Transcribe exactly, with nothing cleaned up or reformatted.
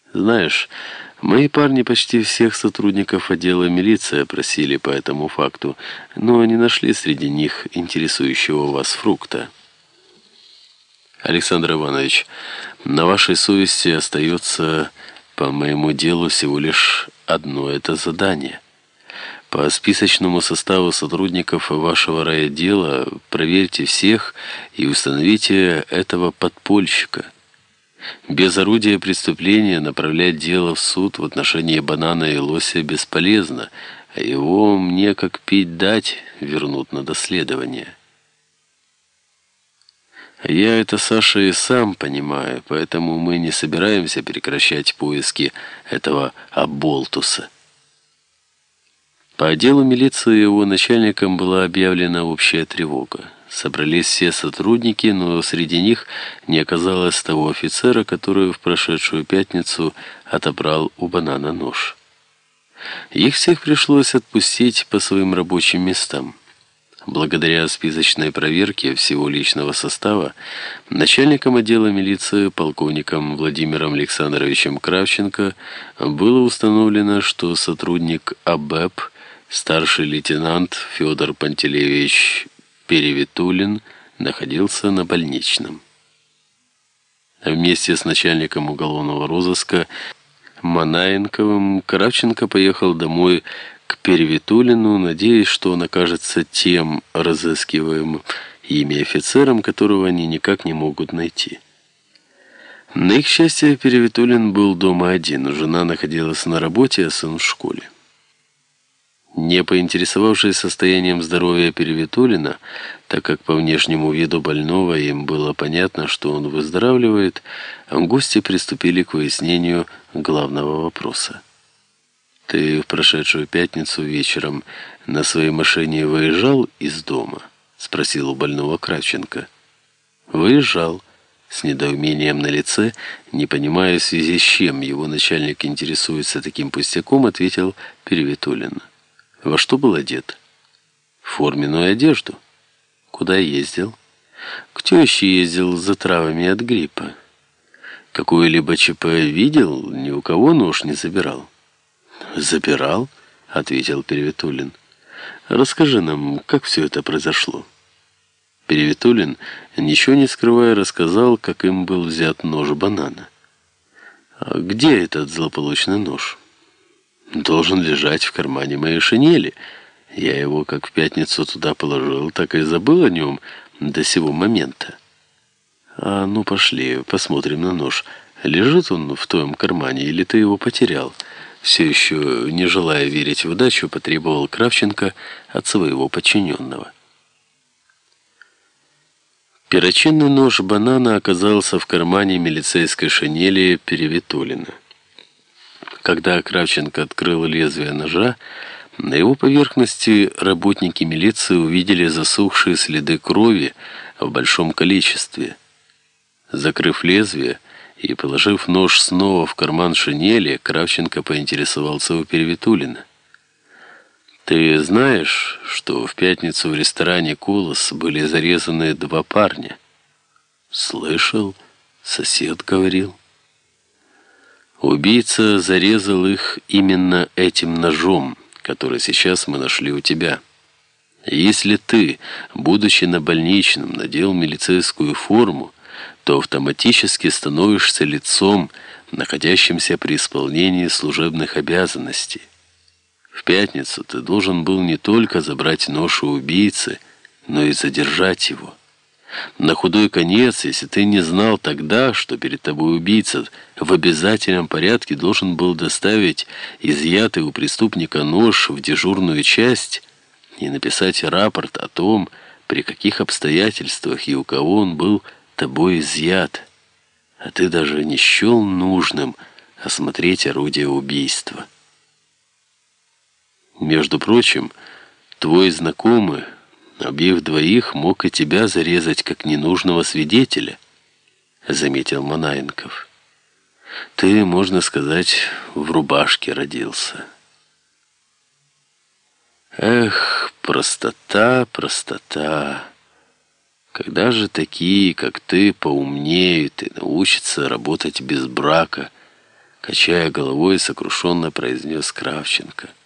Знаешь, мои парни почти всех сотрудников отдела милиции опросили по этому факту, но не нашли среди них интересующего вас фрукта. Александр Иванович, на вашей совести остается по моему делу всего лишь одно это задание. По списочному составу сотрудников вашего райотдела проверьте всех и установите этого подпольщика. Без орудия преступления направлять дело в суд в отношении Банана и Лося бесполезно, а его мне как пить дать вернут на доследование. Я это, Саша, и сам понимаю, поэтому мы не собираемся прекращать поиски этого оболтуса. По отделу милиции и его начальникам была объявлена общая тревога. Собрались все сотрудники, но среди них не оказалось того офицера, который в прошедшую пятницу отобрал у Банана нож. Их всех пришлось отпустить по своим рабочим местам. Благодаря списочной проверке всего личного состава начальником отдела милиции полковником Владимиром Александровичем Кравченко было установлено, что сотрудник АБЭП, старший лейтенант Федор Пантелеевич Перевитулин, находился на больничном. Вместе с начальником уголовного розыска Манаенковым Кравченко поехал домой к Перевитулину, надеясь, что он окажется тем разыскиваемым ими офицером, которого они никак не могут найти. На их счастье, Перевитулин был дома один, жена находилась на работе, а сын в школе. Не поинтересовавшись состоянием здоровья Перевитулина, так как по внешнему виду больного им было понятно, что он выздоравливает, гости приступили к выяснению главного вопроса. «Ты в прошедшую пятницу вечером на своей машине выезжал из дома?» — спросил у больного Кравченко. «Выезжал». С недоумением на лице, не понимая в связи с чем его начальник интересуется таким пустяком, ответил Перевитулин. «Во что был одет?» «В форменную одежду». «Куда ездил?» «К теще ездил за травами от гриппа». «Какое-либо ЧП видел? Ни у кого нож не забирал?» «Забирал», — ответил Перевитулин. «Расскажи нам, как все это произошло». Перевитулин, ничего не скрывая, рассказал, как им был взят нож Банана. «А где этот злополучный нож?» «Должен лежать в кармане моей шинели. Я его как в пятницу туда положил, так и забыл о нем до сего момента». «А ну пошли, посмотрим на нож. Лежит он в твоем кармане или ты его потерял?» Все еще, не желая верить в удачу, потребовал Кравченко от своего подчиненного. Перочинный нож Банана оказался в кармане милицейской шинели Перевитулина. Когда Кравченко открыл лезвие ножа, на его поверхности работники милиции увидели засохшие следы крови в большом количестве. Закрыв лезвие и положив нож снова в карман шинели, Кравченко поинтересовался у Перевитулина. «Ты знаешь, что в пятницу в ресторане «Колос» были зарезаны два парня?» «Слышал, сосед говорил». «Убийца зарезал их именно этим ножом, который сейчас мы нашли у тебя. Если ты, будучи на больничном, надел милицейскую форму, то автоматически становишься лицом, находящимся при исполнении служебных обязанностей. В пятницу ты должен был не только забрать нож у убийцы, но и задержать его. На худой конец, если ты не знал тогда, что перед тобой убийца в обязательном порядке должен был доставить изъятый у преступника нож в дежурную часть и написать рапорт о том, при каких обстоятельствах и у кого он был тобой изъят, а ты даже не счел нужным осмотреть орудие убийства. Между прочим, твой знакомый, убив двоих, мог и тебя зарезать как ненужного свидетеля, заметил Манаенков. Ты, можно сказать, в рубашке родился. Эх, простота, простота. Когда же такие, как ты, поумнеют и научатся работать без брака, Качая головой, сокрушенно произнес Кравченко.